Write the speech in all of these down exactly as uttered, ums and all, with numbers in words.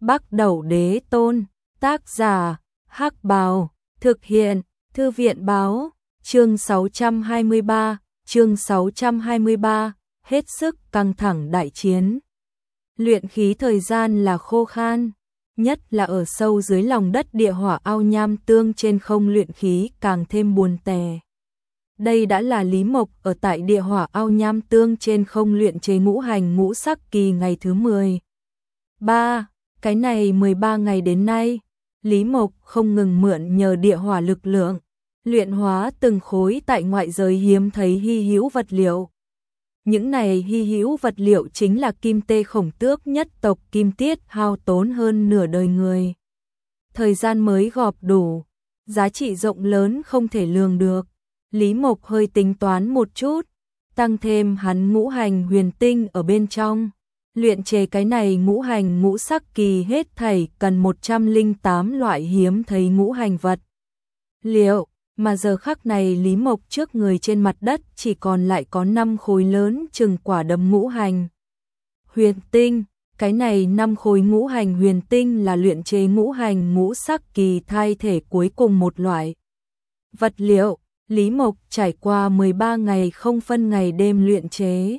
Bắc Đẩu Đế Tôn, tác giả, Hắc Bào, thực hiện, Thư viện báo, chương sáu trăm hai mươi ba, chương sáu trăm hai mươi ba, hết sức căng thẳng đại chiến. Luyện khí thời gian là khô khan, nhất là ở sâu dưới lòng đất địa hỏa ao nham tương trên không luyện khí càng thêm buồn tẻ. Đây đã là Lý Mộc ở tại địa hỏa ao nham tương trên không luyện chế ngũ hành ngũ sắc kỳ ngày thứ mười ba. Cái này mười ba ngày đến nay, Lý Mộc không ngừng mượn nhờ địa hỏa lực lượng, luyện hóa từng khối tại ngoại giới hiếm thấy hy hữu vật liệu. Những này hy hữu vật liệu chính là kim tê khổng tước nhất tộc kim tiết hao tốn hơn nửa đời người. Thời gian mới gọp đủ, giá trị rộng lớn không thể lường được. Lý Mộc hơi tính toán một chút, tăng thêm hắn ngũ hành huyền tinh ở bên trong. Luyện chế cái này ngũ hành ngũ sắc kỳ hết thảy cần một trăm lẻ tám loại hiếm thấy ngũ hành vật liệu, mà giờ khắc này Lý Mộc trước người trên mặt đất chỉ còn lại có năm khối lớn chừng quả đấm ngũ hành huyền tinh. Cái này năm khối ngũ hành huyền tinh là luyện chế ngũ hành ngũ sắc kỳ thay thể cuối cùng một loại vật liệu. Lý Mộc trải qua mười ba ngày không phân ngày đêm luyện chế,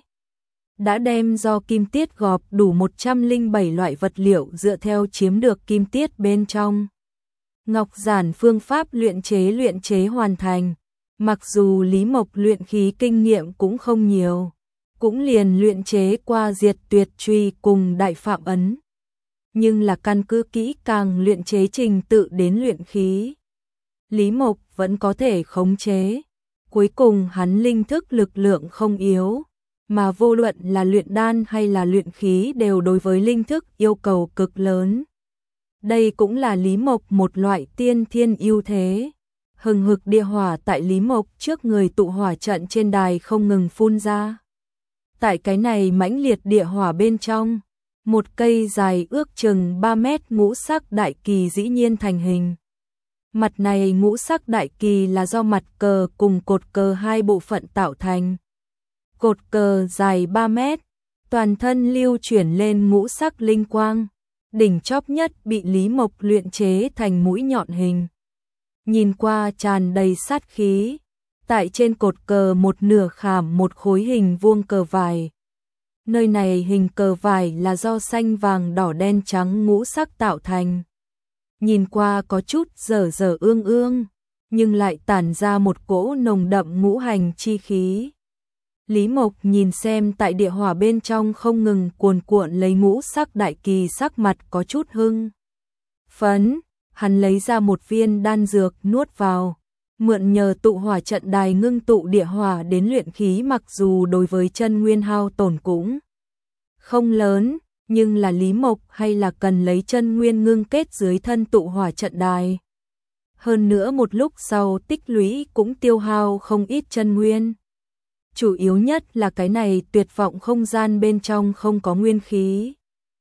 đã đem do kim tiết gọp đủ một trăm lẻ bảy loại vật liệu dựa theo chiếm được kim tiết bên trong ngọc giản phương pháp luyện chế luyện chế hoàn thành. Mặc dù Lý Mộc luyện khí kinh nghiệm cũng không nhiều, cũng liền luyện chế qua diệt tuyệt truy cùng đại phạm ấn, nhưng là căn cứ kỹ càng luyện chế trình tự đến luyện khí, Lý Mộc vẫn có thể khống chế. Cuối cùng hắn linh thức lực lượng không yếu, mà vô luận là luyện đan hay là luyện khí đều đối với linh thức yêu cầu cực lớn. Đây cũng là Lý Mộc một loại tiên thiên ưu thế. Hừng hực địa hỏa tại Lý Mộc trước người tụ hỏa trận trên đài không ngừng phun ra. Tại cái này mãnh liệt địa hỏa bên trong, một cây dài ước chừng ba mét ngũ sắc đại kỳ dĩ nhiên thành hình. Mặt này ngũ sắc đại kỳ là do mặt cờ cùng cột cờ hai bộ phận tạo thành. Cột cờ dài ba mét, toàn thân lưu chuyển lên ngũ sắc linh quang, đỉnh chóp nhất bị Lý Mộc luyện chế thành mũi nhọn hình. Nhìn qua tràn đầy sát khí, tại trên cột cờ một nửa khảm một khối hình vuông cờ vải. Nơi này hình cờ vải là do xanh vàng đỏ đen trắng ngũ sắc tạo thành. Nhìn qua có chút dở dở ương ương, nhưng lại tản ra một cỗ nồng đậm ngũ hành chi khí. Lý Mộc nhìn xem tại địa hỏa bên trong không ngừng cuồn cuộn lấy ngũ sắc đại kỳ, sắc mặt có chút hưng phấn, hắn lấy ra một viên đan dược nuốt vào, mượn nhờ tụ hỏa trận đài ngưng tụ địa hỏa đến luyện khí, mặc dù đối với chân nguyên hao tổn cũng không lớn, nhưng là Lý Mộc hay là cần lấy chân nguyên ngưng kết dưới thân tụ hỏa trận đài. Hơn nữa một lúc sau tích lũy cũng tiêu hao không ít chân nguyên. Chủ yếu nhất là cái này tuyệt vọng không gian bên trong không có nguyên khí.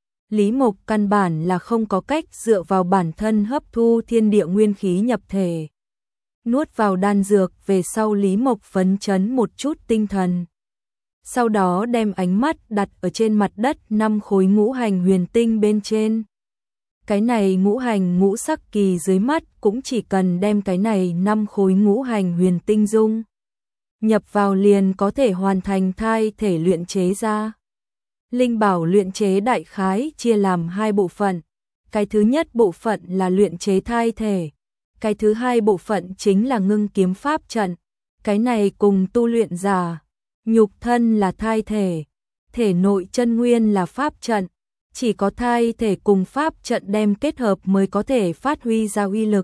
Lý Mộc căn bản là không có cách dựa vào bản thân hấp thu thiên địa nguyên khí nhập thể. Nuốt vào đan dược về sau Lý Mộc phấn chấn một chút tinh thần. Sau đó đem ánh mắt đặt ở trên mặt đất năm khối ngũ hành huyền tinh bên trên. Cái này ngũ hành ngũ sắc kỳ dưới mắt cũng chỉ cần đem cái này năm khối ngũ hành huyền tinh dung nhập vào liền có thể hoàn thành thai thể luyện chế ra. Linh bảo luyện chế đại khái chia làm hai bộ phận. Cái thứ nhất bộ phận là luyện chế thai thể. Cái thứ hai bộ phận chính là ngưng kiếm pháp trận. Cái này cùng tu luyện giả, nhục thân là thai thể, thể nội chân nguyên là pháp trận. Chỉ có thai thể cùng pháp trận đem kết hợp mới có thể phát huy ra uy lực.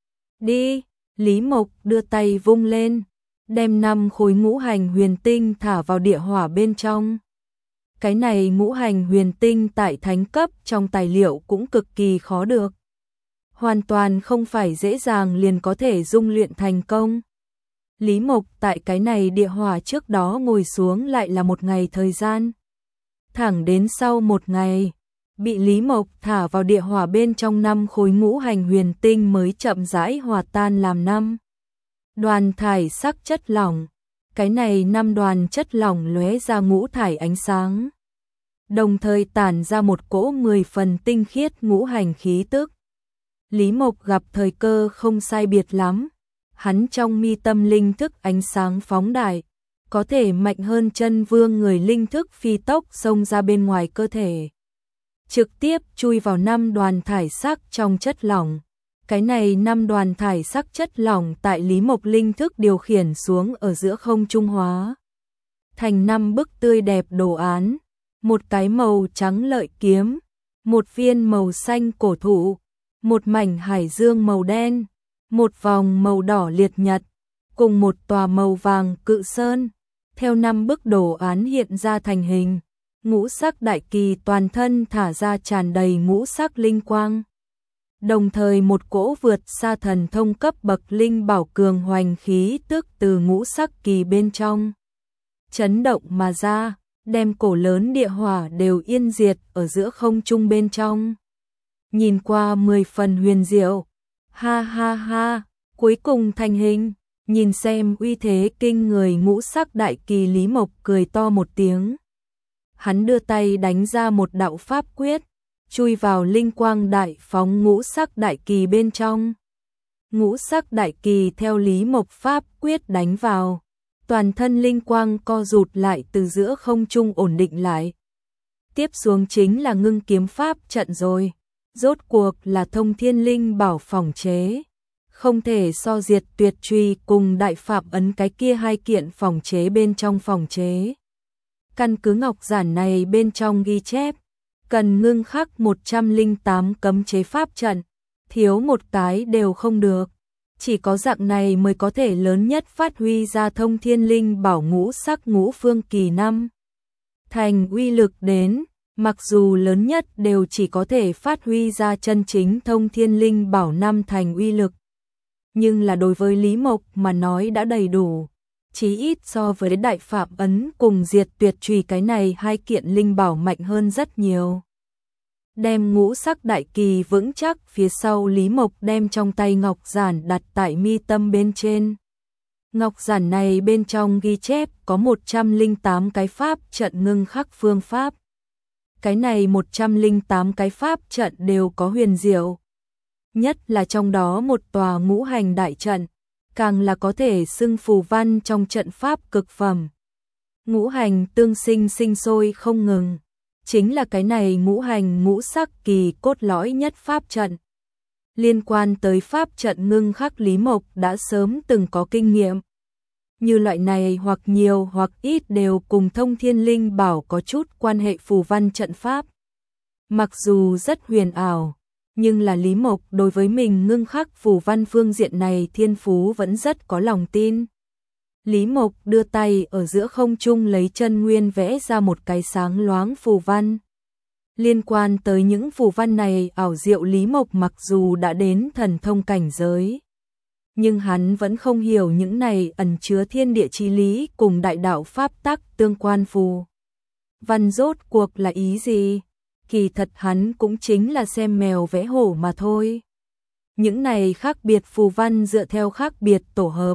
Đi, Lý Mộc đưa tay vung lên, đem năm khối ngũ hành huyền tinh thả vào địa hỏa bên trong. Cái này ngũ hành huyền tinh tại thánh cấp trong tài liệu cũng cực kỳ khó được. Hoàn toàn không phải dễ dàng liền có thể dung luyện thành công. Lý Mộc tại cái này địa hỏa trước đó ngồi xuống lại là một ngày thời gian. Thẳng đến sau một ngày, bị Lý Mộc thả vào địa hỏa bên trong năm khối ngũ hành huyền tinh mới chậm rãi hòa tan làm năm đoàn thải sắc chất lỏng. Cái này năm đoàn chất lỏng lóe ra ngũ thải ánh sáng. đồng thời tản ra một cỗ mười phần tinh khiết ngũ hành khí tức. Lý Mộc gặp thời cơ không sai biệt lắm, hắn trong mi tâm linh thức ánh sáng phóng đại, có thể mạnh hơn chân vương người linh thức phi tốc xông ra bên ngoài cơ thể. Trực tiếp chui vào năm đoàn thải sắc trong chất lỏng. Cái này năm đoàn thải sắc chất lỏng tại Lý Mộc linh thức điều khiển xuống ở giữa không trung hóa thành năm bức tươi đẹp đồ án, một cái màu trắng lợi kiếm, một viên màu xanh cổ thụ, một mảnh hải dương màu đen, một vòng màu đỏ liệt nhật, cùng một tòa màu vàng cự sơn. Theo năm bức đồ án hiện ra thành hình, ngũ sắc đại kỳ toàn thân thả ra tràn đầy ngũ sắc linh quang. Đồng thời một cỗ vượt xa thần thông cấp bậc linh bảo cường hoành khí tức từ ngũ sắc kỳ bên trong chấn động mà ra, đem cổ lớn địa hỏa đều yên diệt ở giữa không trung bên trong. Nhìn qua mười phần huyền diệu, ha ha ha, cuối cùng thành hình, nhìn xem uy thế kinh người ngũ sắc đại kỳ. Lý Mộc cười to một tiếng. Hắn đưa tay đánh ra một đạo pháp quyết, chui vào linh quang đại phóng ngũ sắc đại kỳ bên trong. Ngũ sắc đại kỳ theo Lý Mộc pháp quyết đánh vào, toàn thân linh quang co rụt lại từ giữa không trung ổn định lại. Tiếp xuống chính là ngưng kiếm pháp trận rồi, rốt cuộc là thông thiên linh bảo phỏng chế, không thể so diệt tuyệt truy cùng đại phạm ấn cái kia hai kiện phỏng chế bên trong phỏng chế. Căn cứ ngọc giản này bên trong ghi chép, cần ngưng khắc một trăm lẻ tám cấm chế pháp trận, thiếu một cái đều không được. Chỉ có dạng này mới có thể lớn nhất phát huy ra thông thiên linh bảo ngũ sắc ngũ phương kỳ năm thành uy lực đến, mặc dù lớn nhất đều chỉ có thể phát huy ra chân chính thông thiên linh bảo năm thành uy lực. Nhưng là đối với Lý Mộc mà nói đã đầy đủ, chí ít so với đại phạm ấn cùng diệt tuyệt trùy cái này hai kiện linh bảo mạnh hơn rất nhiều. Đem ngũ sắc đại kỳ vững chắc phía sau, Lý Mộc đem trong tay ngọc giản đặt tại mi tâm bên trên. Ngọc giản này bên trong ghi chép có một trăm lẻ tám cái pháp trận ngưng khắc phương pháp. Cái này một trăm lẻ tám cái pháp trận đều có huyền diệu. Nhất là trong đó một tòa ngũ hành đại trận, càng là có thể xưng phù văn trong trận pháp cực phẩm. Ngũ hành tương sinh sinh sôi không ngừng. Chính là cái này ngũ hành ngũ sắc kỳ cốt lõi nhất pháp trận. Liên quan tới pháp trận ngưng khắc, Lý Mộc đã sớm từng có kinh nghiệm. Như loại này hoặc nhiều hoặc ít đều cùng thông thiên linh bảo có chút quan hệ phù văn trận pháp. Mặc dù rất huyền ảo, nhưng là Lý Mộc đối với mình ngưng khắc phù văn phương diện này thiên phú vẫn rất có lòng tin. Lý Mộc đưa tay ở giữa không trung lấy chân nguyên vẽ ra một cái sáng loáng phù văn. Liên quan tới những phù văn này ảo diệu, Lý Mộc mặc dù đã đến thần thông cảnh giới, nhưng hắn vẫn không hiểu những này ẩn chứa thiên địa chí lý cùng đại đạo pháp tắc tương quan phù văn rốt cuộc là ý gì. Kỳ thật hắn cũng chính là xem mèo vẽ hổ mà thôi. Những này khác biệt phù văn dựa theo khác biệt tổ hợp,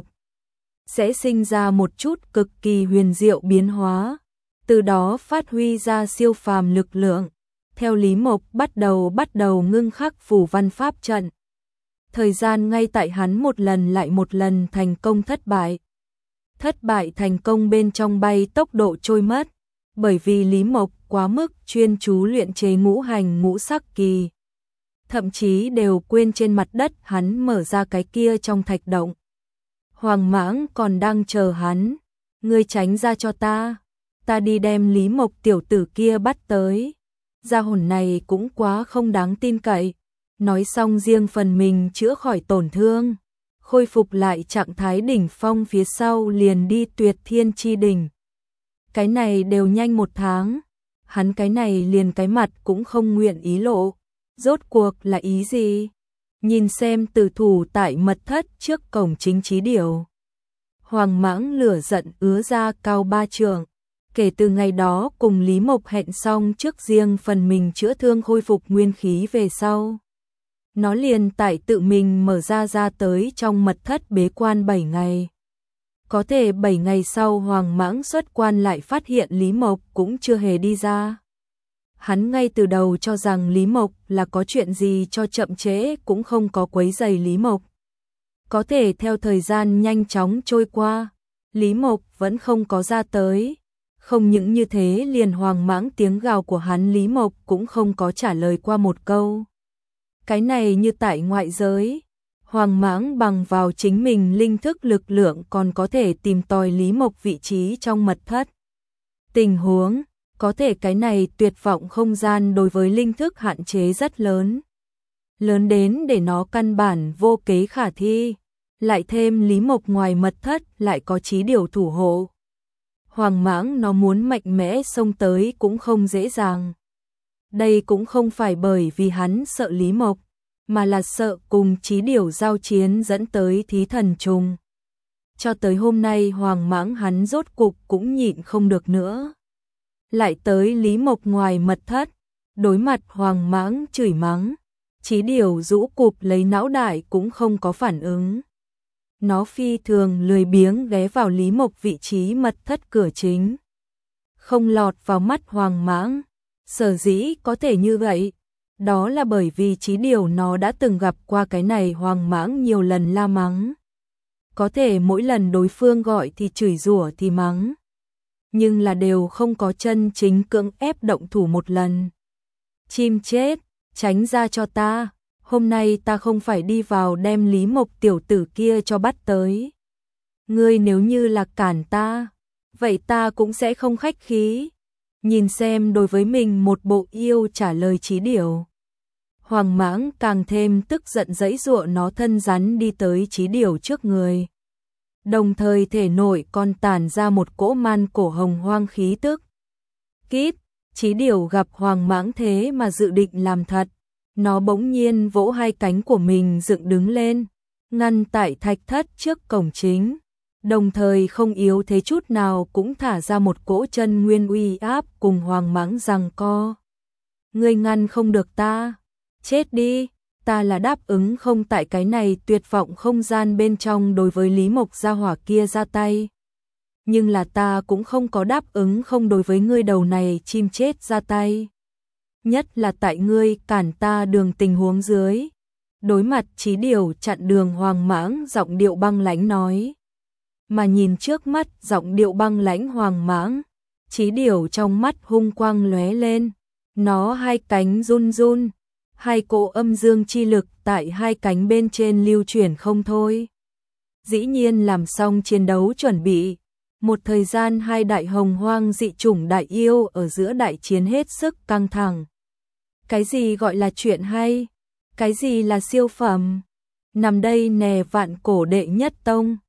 sẽ sinh ra một chút cực kỳ huyền diệu biến hóa, từ đó phát huy ra siêu phàm lực lượng. Theo Lý Mộc bắt đầu bắt đầu ngưng khắc phù văn pháp trận. Thời gian ngay tại hắn một lần lại một lần thành công thất bại. Thất bại thành công bên trong bay tốc độ trôi mất, bởi vì Lý Mộc quá mức chuyên chú luyện chế ngũ hành ngũ sắc kỳ. Thậm chí đều quên trên mặt đất hắn mở ra cái kia trong thạch động. Hoàng Mãng còn đang chờ hắn, ngươi tránh ra cho ta, ta đi đem Lý Mộc tiểu tử kia bắt tới. Gia hồn này cũng quá không đáng tin cậy. Nói xong riêng phần mình chữa khỏi tổn thương, khôi phục lại trạng thái đỉnh phong phía sau liền đi Tuyệt Thiên Chi đỉnh. Cái này đều nhanh một tháng, hắn cái này liền cái mặt cũng không nguyện ý lộ, rốt cuộc là ý gì? Nhìn xem tử thủ tại mật thất trước cổng chính trí điểu. Hoàng Mãng lửa giận ứa ra cao ba trượng. Kể từ ngày đó cùng Lý Mộc hẹn xong trước riêng phần mình chữa thương khôi phục nguyên khí về sau, nó liền tại tự mình mở ra ra tới trong mật thất bế quan bảy ngày. Có thể bảy ngày sau Hoàng Mãng xuất quan lại phát hiện Lý Mộc cũng chưa hề đi ra. Hắn ngay từ đầu cho rằng Lý Mộc là có chuyện gì cho chậm trễ cũng không có quấy rầy Lý Mộc. Có thể theo thời gian nhanh chóng trôi qua, Lý Mộc vẫn không có ra tới. Không những như thế liền hoang mãng tiếng gào của hắn Lý Mộc cũng không có trả lời qua một câu. Cái này như tại ngoại giới, hoang mãng bằng vào chính mình linh thức lực lượng còn có thể tìm tòi Lý Mộc vị trí trong mật thất. Tình huống, có thể cái này tuyệt vọng không gian đối với linh thức hạn chế rất lớn. Lớn đến để nó căn bản vô kế khả thi, lại thêm Lý Mộc ngoài mật thất lại có chí điều thủ hộ. Hoàng mãng nó muốn mạnh mẽ xông tới cũng không dễ dàng. Đây cũng không phải bởi vì hắn sợ Lý Mộc, mà là sợ cùng chí điều giao chiến dẫn tới thí thần trùng. Cho tới hôm nay hoàng mãng hắn rốt cục cũng nhịn không được nữa. Lại tới Lý Mộc ngoài mật thất, đối mặt hoàng mãng chửi mắng, chí điều rũ cụp lấy não đại cũng không có phản ứng. Nó phi thường lười biếng ghé vào Lý Mộc vị trí mật thất cửa chính. Không lọt vào mắt hoàng mãng. Sở dĩ có thể như vậy, đó là bởi vì chí điều nó đã từng gặp qua cái này hoàng mãng nhiều lần la mắng. Có thể mỗi lần đối phương gọi thì chửi rủa thì mắng. Nhưng là đều không có chân chính cưỡng ép động thủ một lần. Chim chết, tránh ra cho ta. Hôm nay ta không phải đi vào đem Lý Mộc tiểu tử kia cho bắt tới. Ngươi nếu như là cản ta, vậy ta cũng sẽ không khách khí. Nhìn xem đối với mình một bộ yêu trả lời chí điều. Hoàng mãng càng thêm tức giận giãy giụa nó thân rắn đi tới chí điều trước người. Đồng thời thể nội còn tản ra một cỗ man cổ hồng hoang khí tức. Kíp, chí điều gặp hoàng mãng thế mà dự định làm thật. Nó bỗng nhiên vỗ hai cánh của mình dựng đứng lên, ngăn tại thạch thất trước cổng chính. Đồng thời không yếu thế chút nào cũng thả ra một cỗ chân nguyên uy áp cùng hoàng mãng giằng co. Ngươi ngăn không được ta, chết đi, ta là đáp ứng không tại cái này tuyệt vọng không gian bên trong đối với Lý Mộc gia hỏa kia ra tay. Nhưng là ta cũng không có đáp ứng không đối với ngươi đầu này chim chết ra tay. Nhất là tại ngươi cản ta đường tình huống dưới. Đối mặt chí điều chặn đường hoàng mãng giọng điệu băng lãnh nói. Mà nhìn trước mắt giọng điệu băng lãnh hoàng mãng, chí điều trong mắt hung quang lóe lên. Nó hai cánh run run, hai cỗ âm dương chi lực tại hai cánh bên trên lưu chuyển không thôi. Dĩ nhiên làm xong chiến đấu chuẩn bị. Một thời gian hai đại hồng hoang dị chủng đại yêu ở giữa đại chiến hết sức căng thẳng. Cái gì gọi là chuyện hay? Cái gì là siêu phẩm? Nằm đây nè vạn cổ đệ nhất tông.